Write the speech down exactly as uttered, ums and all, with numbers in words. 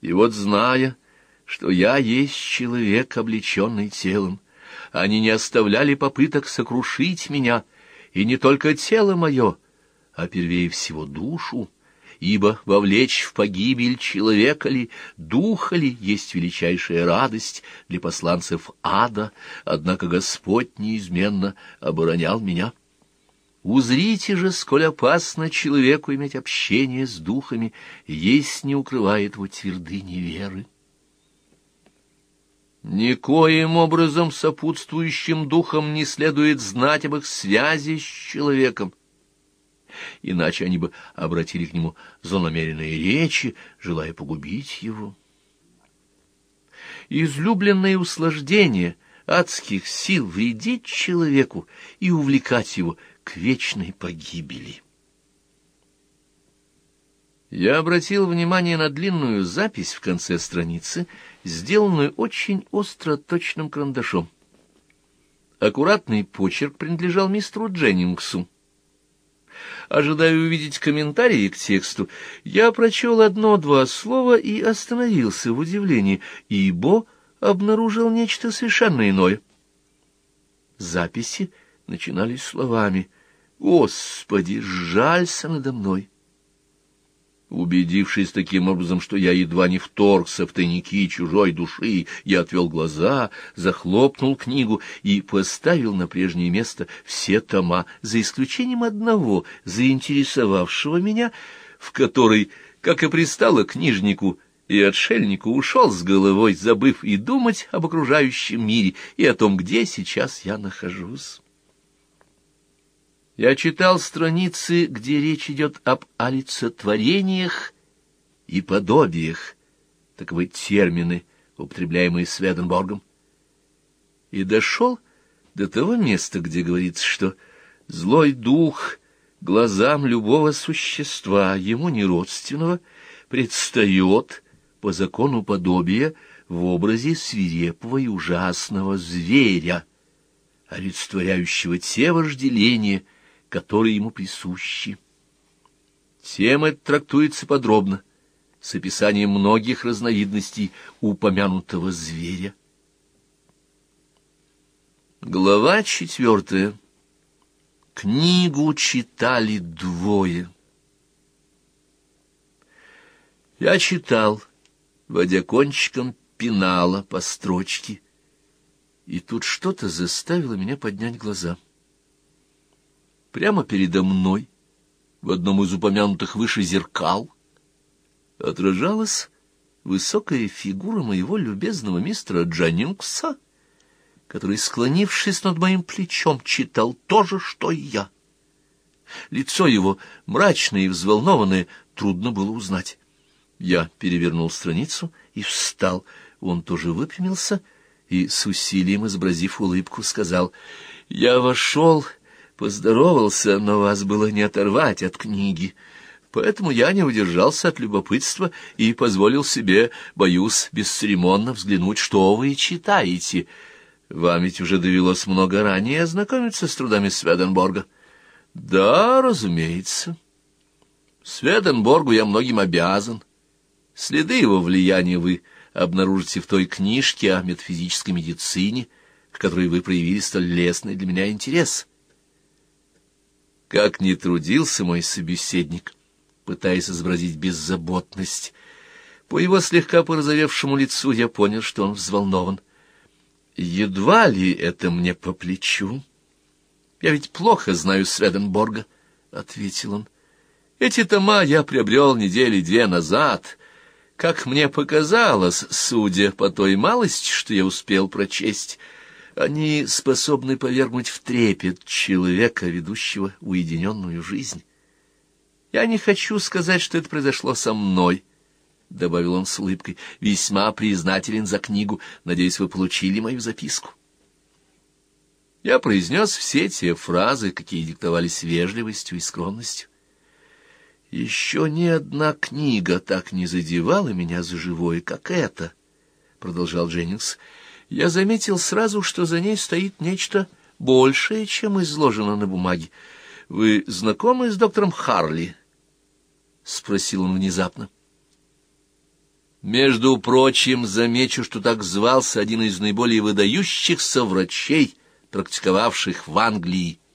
И вот, зная, что я есть человек, облеченный телом, они не оставляли попыток сокрушить меня, и не только тело мое, а первее всего душу, ибо вовлечь в погибель человека ли, духа ли, есть величайшая радость для посланцев ада, однако Господь неизменно оборонял меня. Узрите же, сколь опасно человеку иметь общение с духами, если не укрывает его твердыни веры. Никоим образом сопутствующим духам не следует знать об их связи с человеком, иначе они бы обратили к нему злонамеренные речи, желая погубить его. Излюбленное услаждение адских сил вредить человеку и увлекать его к вечной погибели. Я обратил внимание на длинную запись в конце страницы, сделанную очень остро точным карандашом. Аккуратный почерк принадлежал мистеру Дженнингсу. Ожидая увидеть комментарии к тексту, я прочел одно-два слова и остановился в удивлении, ибо обнаружил нечто совершенно иное. Записи начинались словами: «Господи, сжалься надо мной». Убедившись таким образом, что я едва не вторгся в тайники чужой души, я отвел глаза, захлопнул книгу и поставил на прежнее место все тома, за исключением одного, заинтересовавшего меня, в который, как и пристало книжнику и отшельнику, ушел с головой, забыв и думать об окружающем мире и о том, где сейчас я нахожусь. Я читал страницы, где речь идет об олицетворениях и подобиях, таковы термины, употребляемые Сведенборгом, и дошел до того места, где говорится, что злой дух глазам любого существа, ему неродственного, предстает по закону подобия в образе свирепого и ужасного зверя, олицетворяющего те вожделения, которые ему присущи. Тема эта трактуется подробно, с описанием многих разновидностей упомянутого зверя. Глава четвертая. Книгу читали двое. Я читал, водя кончиком пенала по строчке, и тут что-то заставило меня поднять глаза. Прямо передо мной, в одном из упомянутых выше зеркал, отражалась высокая фигура моего любезного мистера Дженнингса, который, склонившись над моим плечом, читал то же, что и я. Лицо его, мрачное и взволнованное, трудно было узнать. Я перевернул страницу и встал. Он тоже выпрямился и, с усилием изобразив улыбку, сказал: «Я вошел, поздоровался, но вас было не оторвать от книги, поэтому я не удержался от любопытства и позволил себе, боюсь, бесцеремонно взглянуть, что вы читаете. Вам ведь уже довелось много ранее ознакомиться с трудами Сведенборга». «Да, разумеется. Сведенборгу я многим обязан. Следы его влияния вы обнаружите в той книжке о метафизической медицине, к которой вы проявили столь лестный для меня интерес». Как ни трудился мой собеседник, пытаясь изобразить беззаботность, по его слегка порозовевшему лицу я понял, что он взволнован. «Едва ли это мне по плечу? Я ведь плохо знаю Сведенборга», — ответил он. «Эти тома я приобрел недели две назад. Как мне показалось, судя по той малости, что я успел прочесть, они способны повергнуть в трепет человека, ведущего уединенную жизнь. Я не хочу сказать, что это произошло со мной», — добавил он с улыбкой. «Весьма признателен за книгу. Надеюсь, вы получили мою записку». Я произнес все те фразы, какие диктовались вежливостью и скромностью. «Еще ни одна книга так не задевала меня за живое, как эта», — продолжал Дженнингс. «Я заметил сразу, что за ней стоит нечто большее, чем изложено на бумаге. Вы знакомы с доктором Харли?» — спросил он внезапно. Между прочим, замечу, что так звался один из наиболее выдающихся врачей, практиковавших в Англии